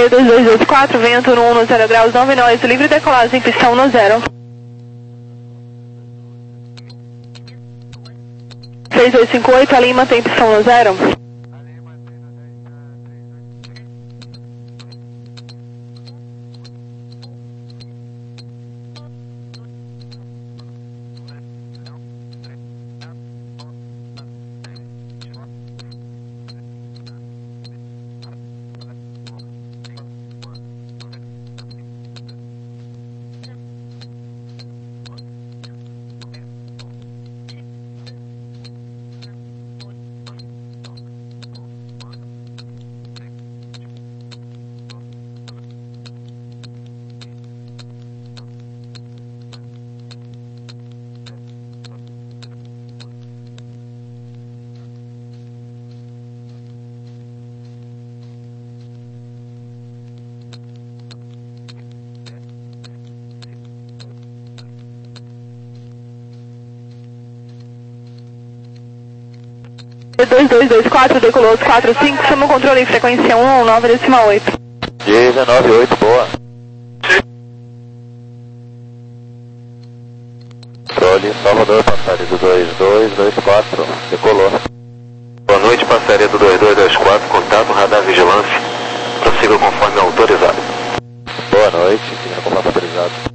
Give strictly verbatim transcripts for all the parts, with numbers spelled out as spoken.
dois dois dois quatro, vento no um no zero graus, nove nós, livre decolagem, pistão no zero. seis dois cinco oito, a Lima tem pistão no zero. dois dois dois quatro, decolou os quatro cinco, chama o controle em frequência um nove decimal oito. dezenove oito, boa. Controle, Salvador, passaria do dois dois dois quatro, decolou. Boa noite, passaria do dois dois dois quatro, contato, radar vigilância, prossiga conforme autorizado. Boa noite, seguindo conforme autorizado.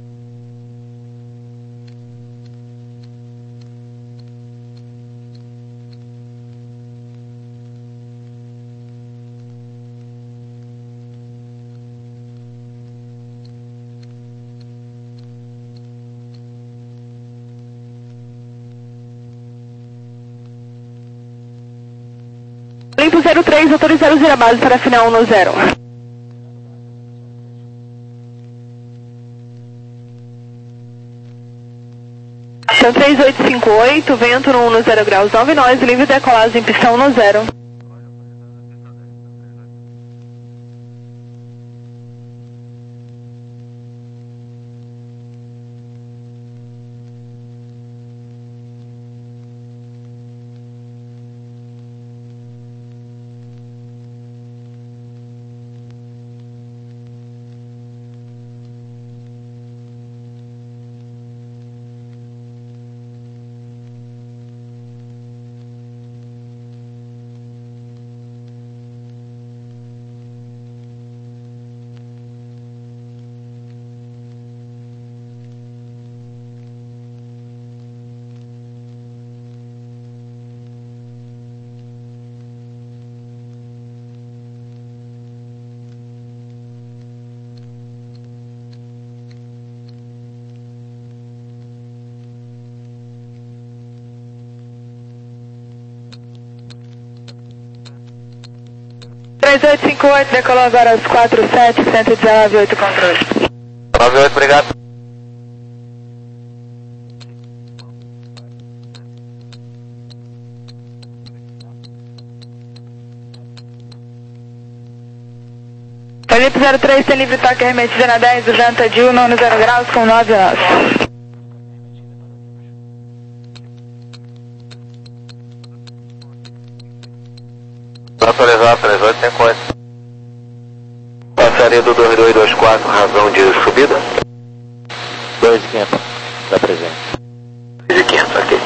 Limpo zero três, autorizar usar a base para final um no zero. São três oito cinco oito, vento no um no zero graus, nove nós, livre decolagem, pistão no zero. três oito cinco oito, decolou agora os quatro sete, cento e dezenove, oito controle. nove oito, obrigado. Felipe zero três, tem livre toque remetida na dez, do Janta de um no zero graus com nove nós. Atualizado, três oito cinco oito. Passaria do dois dois dois quatro, razão de subida? dois mil e quinhentos, está presente. dois mil e quinhentos, ok.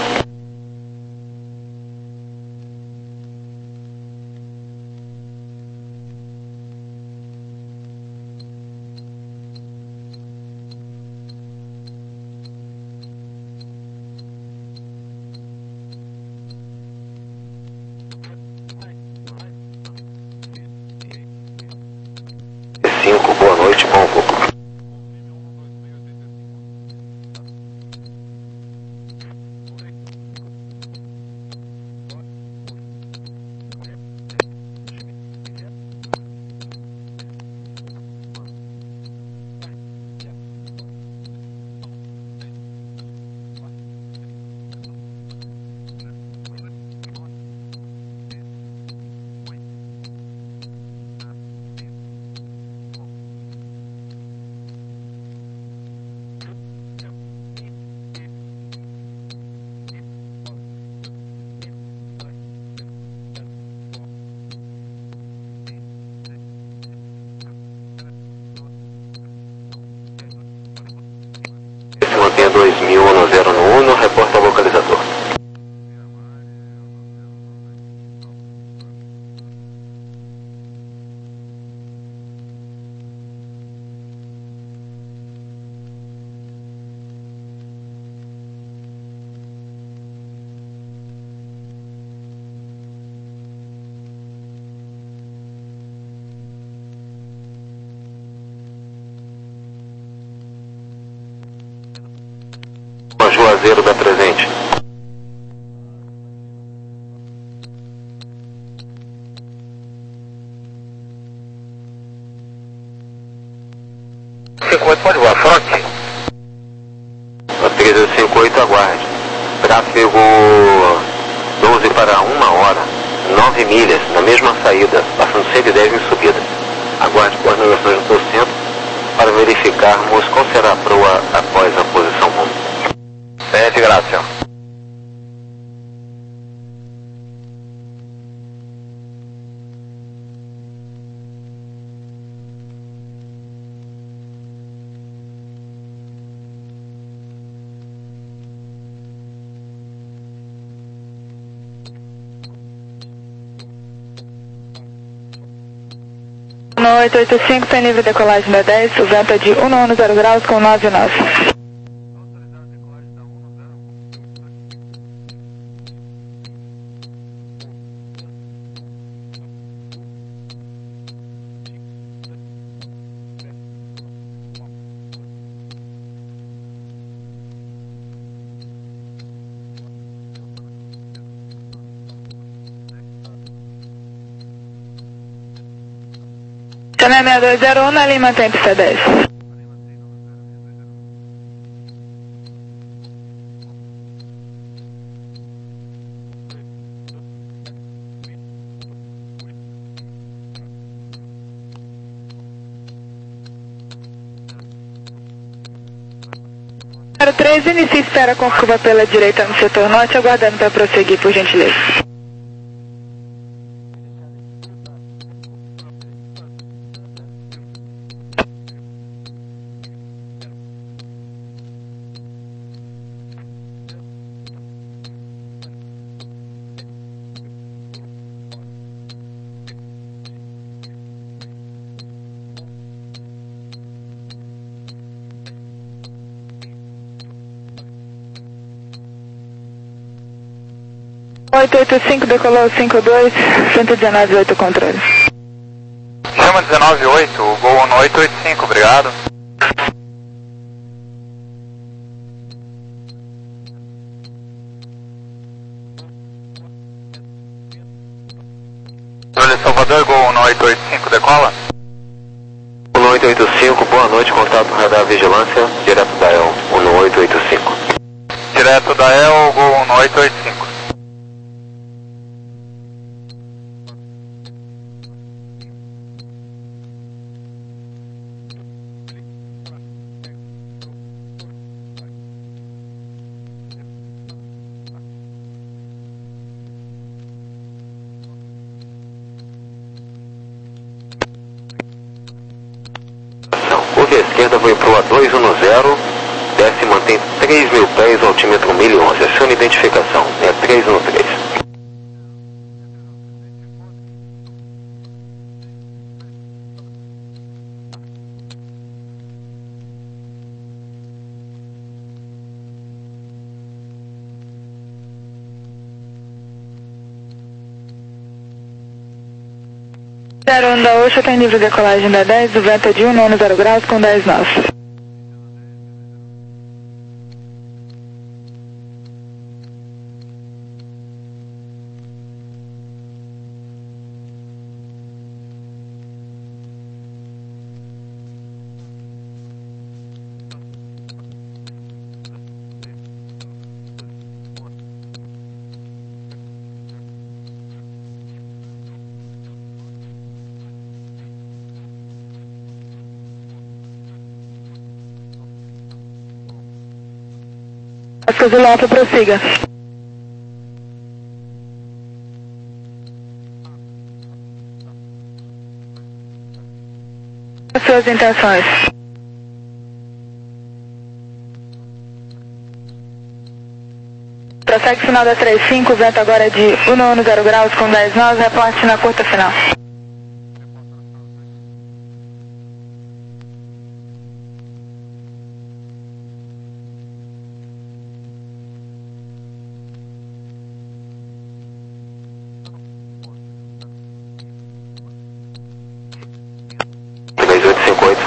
cinco, boa noite, bom voo. Juazeiro da presente. cinquenta e oito pode voar, fronte. treze cinquenta e oito, aguarde. Tráfego doze para uma hora, nove milhas, na mesma saída, passando cento e dez em subida. Aguarde por navegações no centro para verificarmos qual será a proa após a posição rumo. Sete, graças. No oito oito cinco, tem livre decolagem da dez, venta de um nono zero graus com nove nove. Channel seis dois zero um na Lima Tempo C dez. zero três, inicie espera com curva pela direita no setor norte, aguardando para prosseguir, por gentileza. oito oito cinco, decolou cinco dois, cento e dezenove oito controle. Chama dezenove oito, Gol no oito oito cinco, obrigado. Olha, Salvador, Gol no oito oito cinco, decola. no oito oito cinco, boa noite, contato radar vigilância, direto da E L, no oito oito cinco. Direto da E L, Gol no oito oito cinco. Curva esquerda foi proa dois um zero, desce e mantém três mil pés, altímetro mil e onze. Aciona identificação, é três um três. zero um da Oxa, tem livre decolagem da dez, venta de um nono zero graus com dez nove. Oscar Zulu, prossiga. As suas intenções. Prossegue final da trinta e cinco, vento agora é de um nono zero graus com dez nove, reporte na curta final. três oito cinco oito.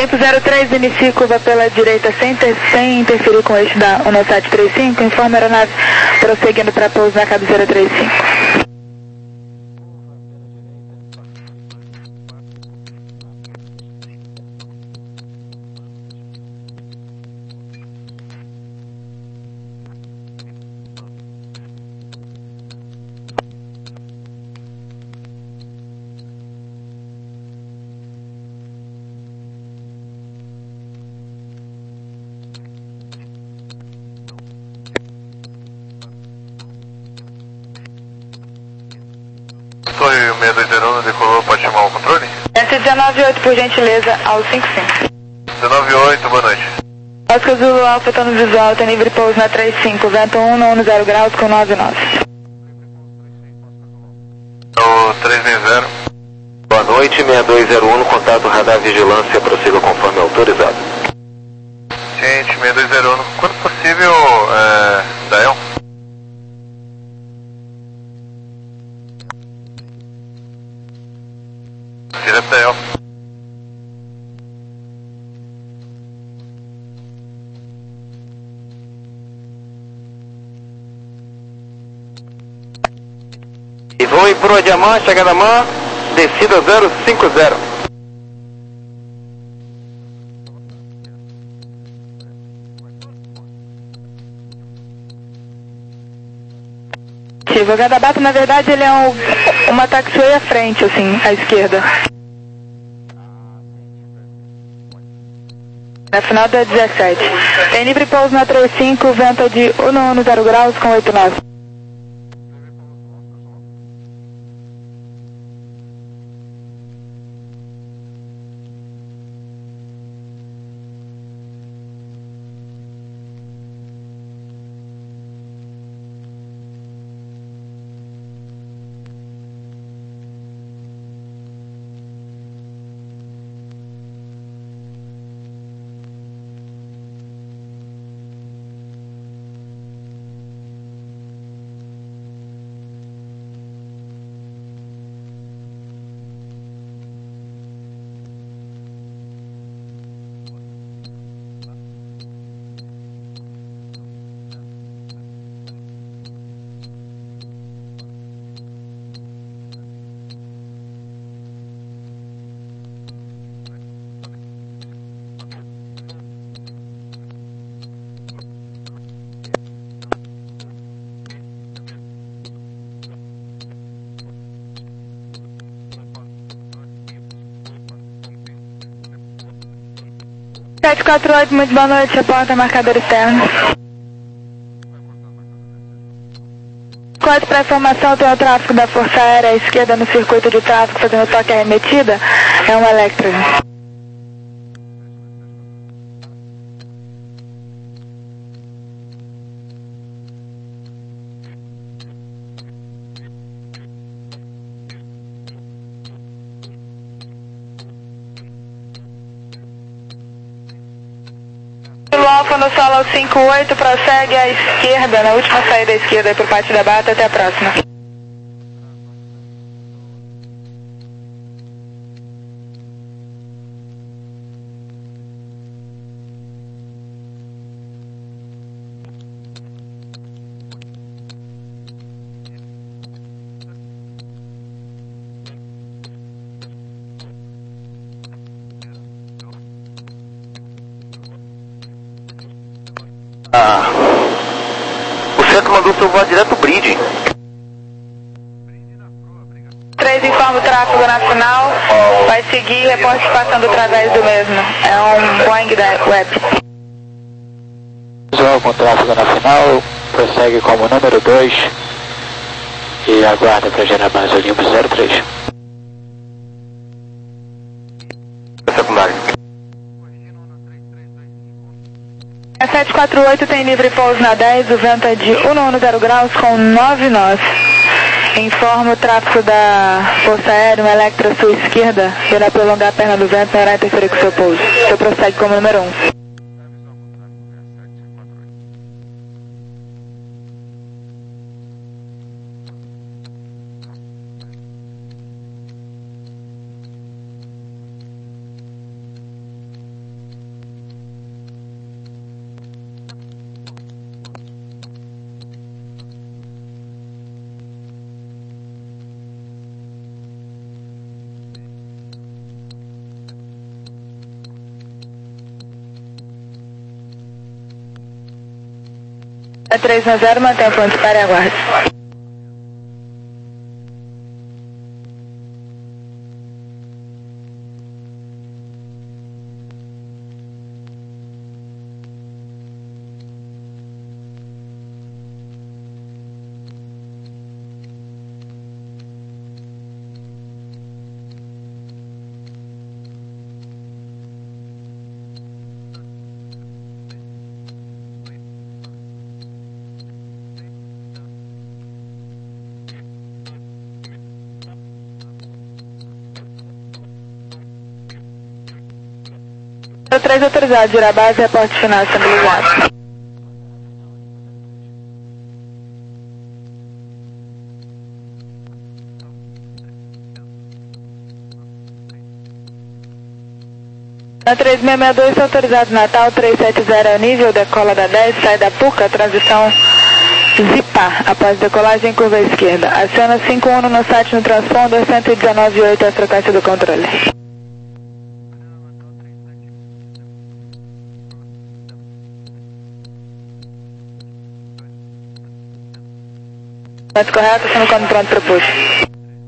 Grupo zero três, inicie curva pela direita sem, ter, sem interferir com o eixo da Unosat trinta e cinco. Informa a aeronave prosseguindo para pouso na cabeceira trinta e cinco. Foi o seis dois zero um, decolou, pode chamar o controle? S dezenove oito, por gentileza, ao cinco cinco. dezenove oito, boa noite. Oscar Zulu Alfa, tá no visual, tem livre pouso na trinta e cinco, vento um, no zero graus com nove nove. O três seis zero. Boa noite, seis dois zero um, contato radar vigilância, prossiga conforme autorizado. Gente, seis dois zero um, quando possível, é, Dael? Direto Dael. E vou em proa de Amã, chegada Amã, descida zero cinco zero. O Gadabato, na verdade, ele é um, uma taxiway à frente, assim, à esquerda. Na final da dezessete. Tem livre pouso na trinta e cinco, vento de um no zero graus com oito nove. sete quatro oito, muito boa noite, reporta marcador externo. Código para informação, tem o tráfego da Força Aérea à esquerda no circuito de tráfego fazendo toque arremetida, é um Electra. Alfa no solo cinco oito, prossegue à esquerda, na última saída à esquerda, por parte da Bata, até a próxima. Ah, o centro mandou seu voar direto pro bridge. três informa o tráfego na final, vai seguir reporte passando através do mesmo. É um Boeing da Web. Visual com tráfego na final, prossegue como número dois e aguarda para gerar base Olimpo zero três. Secundário. A sete quatro oito tem livre pouso na dez, o vento é de um no zero graus com nove nós. Informa o tráfego da Força Aérea, uma Electra à sua esquerda, irá prolongar a perna do vento, não irá interferir com o seu pouso. Você prossegue como número um. três nove zero, mantém o ponto para e aguarde. três autorizado, girar base, reporte final estabilizado. Na três seis seis dois, autorizado Natal, três sete zero é o nível, decola da dez, sai da Puca, transição Zipar, após decolagem curva à esquerda. Aciona cinco um no site no transponder, cento e dezenove vírgula oito é a frequência do controle. Ponto correto, sendo como pronto para push.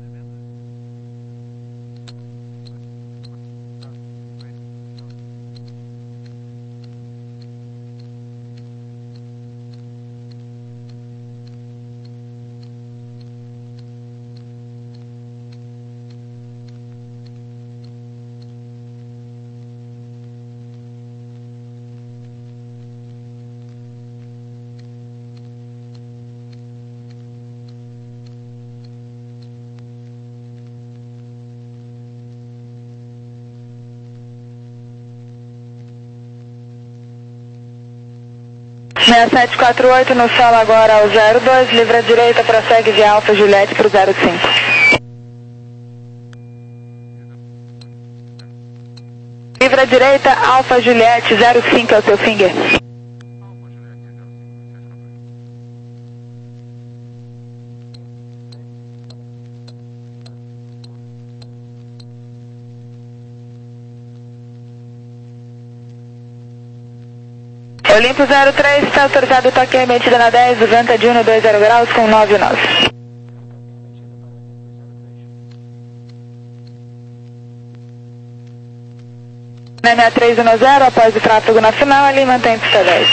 seis sete quatro oito no solo agora ao zero dois, livre à direita, prossegue de Alfa Juliette para o zero cinco. Livre à direita, Alfa Juliette, zero cinco é o seu finger. Olimpo zero três, está autorizado o toque emitida na dez, o vento é de um no dois zero graus com nove nove. Na seis três um zero, após o tráfego na final, ali mantém pista dez.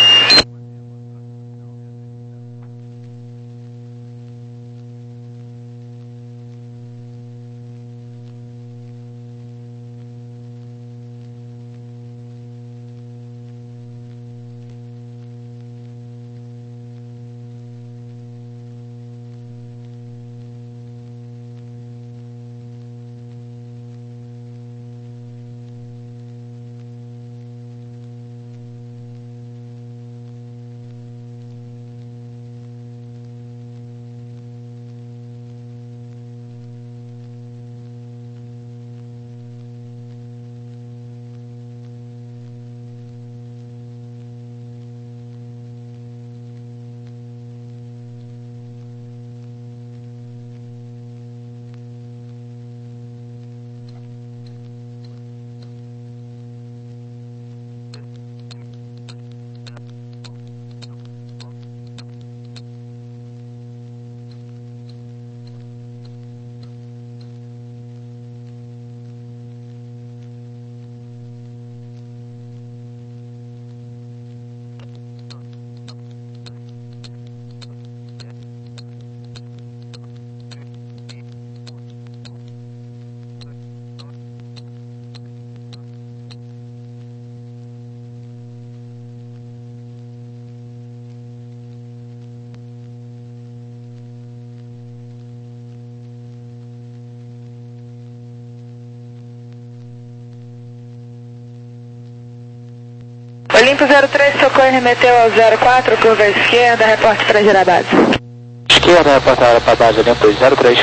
Olimpo zero três, socorro, remeteu ao zero quatro, curva à esquerda, reporte para girar base. Esquerda, reportada para a base Olimpo zero três.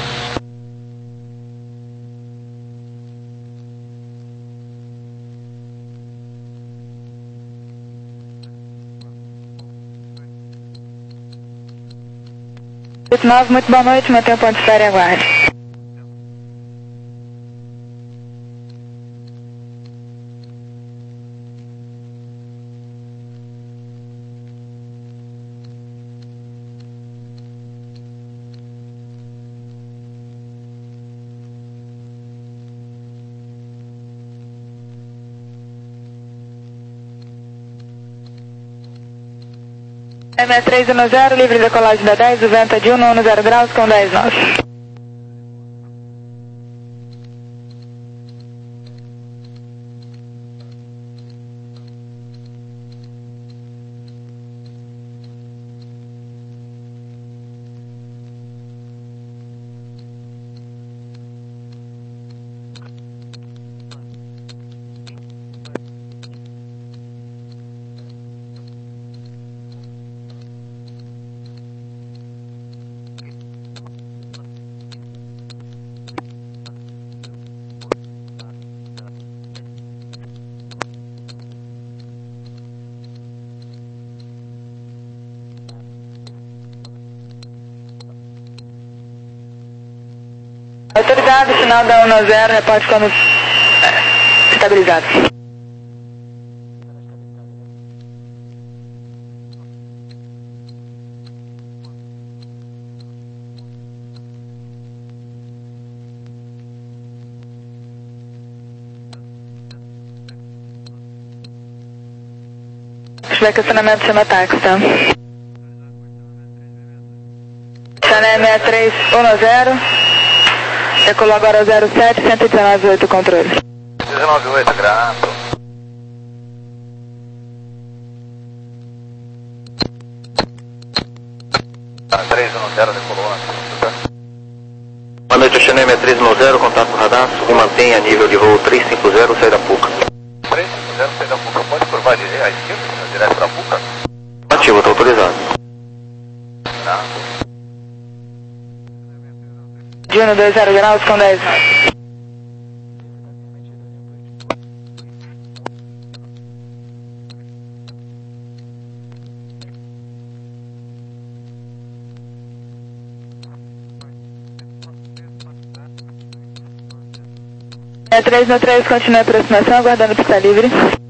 oito nove, muito boa noite, mantém o ponto de espera e aguarde. seis três um zero, livre decolagem da dez, o vento é de um nono zero graus com dez nós. Autorizado, sinal da um zero, reporte quando é, estabilizado. Se tiver questionamento, chama táxi, tá? Sané seis três um zero. Decolou agora zero sete, um um nove ponto oito, controle. dezenove oito, grato. três um zero, decolou. Boa noite, Xané seis três um zero, contato com o radar e mantenha nível de voo três cinco zero, saída Puca. três cinco zero, saída Puca. Pode curvar de à esquerda, direto para Puca? Ativo, está autorizado. Grato. De um dois zero graus com dez nós. seis três um três, continue a aproximação, aguardando pista livre.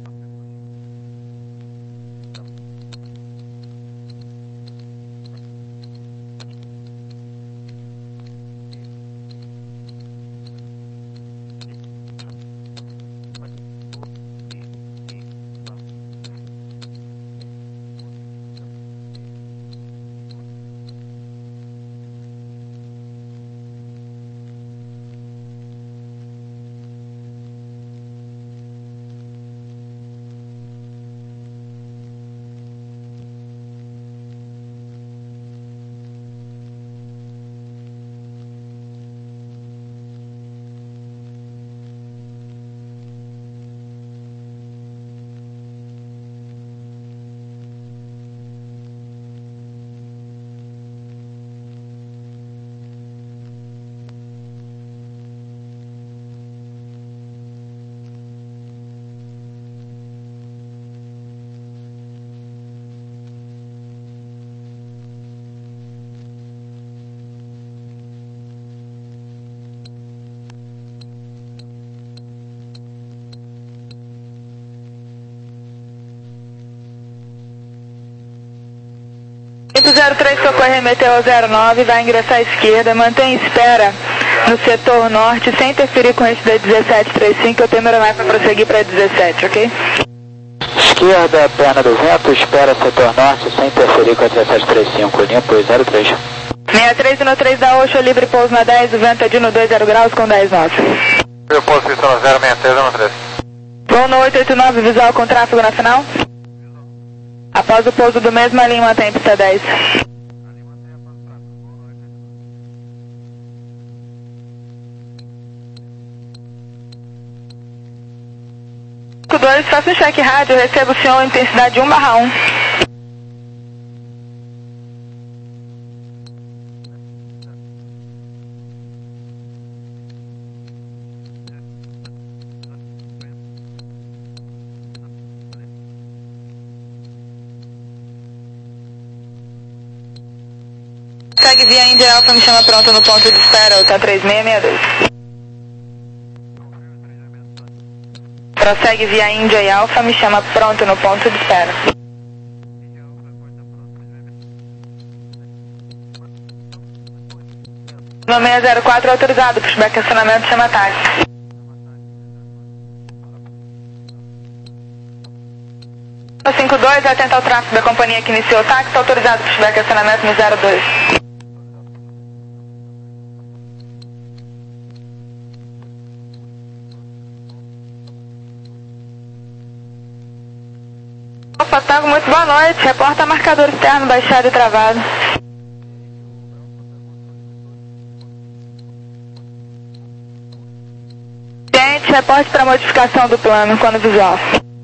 cinco zero três, socorro, remeteu ao zero nove, vai ingressar à esquerda, mantém espera no setor norte, sem interferir com esse da dezessete trinta e cinco, eu tenho mais para prosseguir para dezessete, ok? Esquerda, perna do vento, espera setor norte, sem interferir com a dezessete trinta e cinco, limpo zero três. seis três um três da Oxo, livre pouso na dez, o vento é de um dois zero graus com dez nós. Eu posso ir no zero seis três um três. Voo no oito oito nove, visual com tráfego na final. Após o pouso do mesmo, a linha mantém pista dez. cinco dois, faça um cheque rádio, recebo o senhor intensidade um barra um. Segue via Índia Alfa, me chama pronto no ponto de espera, tá três seis seis dois. Prossegue via Índia e Alfa, me chama pronto no ponto de espera. No seis zero quatro autorizado, pushback acionamento, chama táxi. No cinco cinco dois, atenta ao tráfego da companhia que iniciou o táxi, autorizado pushback acionamento no zero dois. Opa, Tango, muito boa noite. Reporta marcador externo baixado e travado. Gente, reporte para modificação do plano quando visual.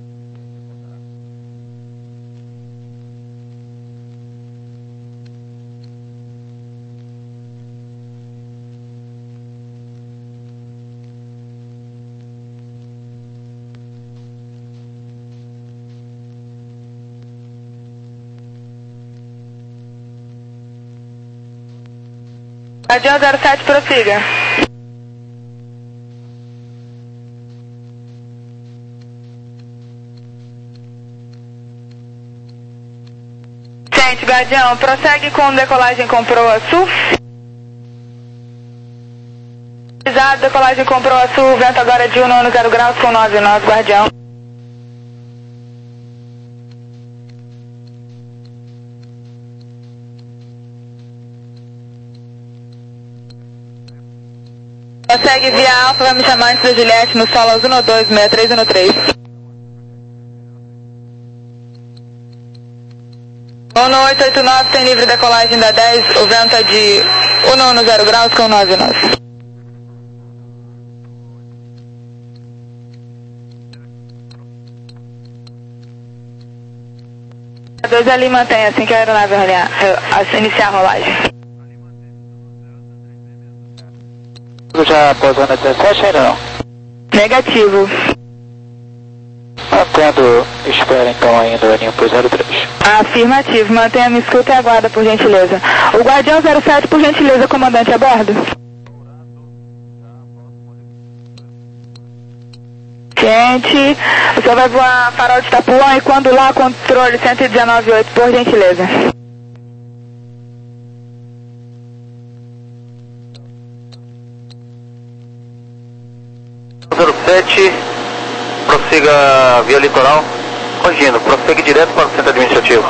Guardião zero sete, prossiga. Gente, Guardião, prossegue com decolagem com proa sul. Decolagem com proa sul, vento agora de um nono zero graus com nove nós, Guardião. Prossegue via Alfa, vai me chamar antes da Juliette no solo um dois, seis três um três. um oito oito nove, tem livre decolagem da dez, o vento é de um zero graus com nove nós. A dois ali mantém assim que a aeronave rolar, iniciar a rolagem. Já pousou na dezessete ainda não? Negativo. Mantendo, espera então ainda o aninho por zero três. Afirmativo, mantenha-me escuta e aguarda, por gentileza. O Guardião zero sete, por gentileza, comandante a bordo. Gente, o senhor vai voar farol de Itapuã e quando lá, controle cento e dezenove oito, por gentileza. zero sete, prossiga via litoral, corrigindo, prossegue direto para o centro administrativo.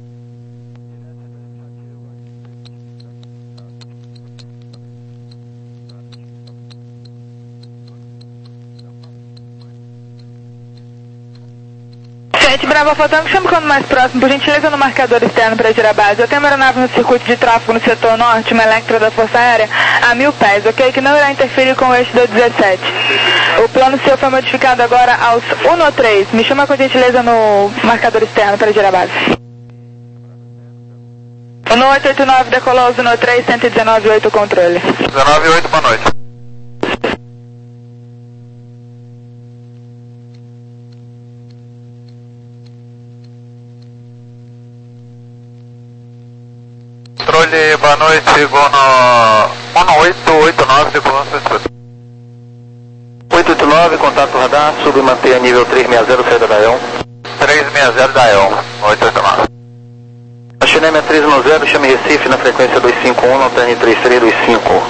Gente, Bravo Fotango, chama quando mais próximo, por gentileza, no marcador externo para girar base. Eu tenho uma aeronave no circuito de tráfego no setor norte, uma Electra da Força Aérea, a mil pés, ok? Que não irá interferir com o eixo do dezessete. O plano seu foi modificado agora aos um três. Me chama com gentileza no marcador externo para girar base. um oito oito nove, decolou um três, cento e dezenove oito, controle. dezenove oito, boa noite. Controle, boa noite, vou no um oito oito nove, decolou oito oito nove, contato radar, sub e mantenha nível três seis zero, saída da E O N. três seis zero da E O N, oito oito nove. A Chinêmia três um zero, chame Recife na frequência dois cinco um, no T N três três dois cinco.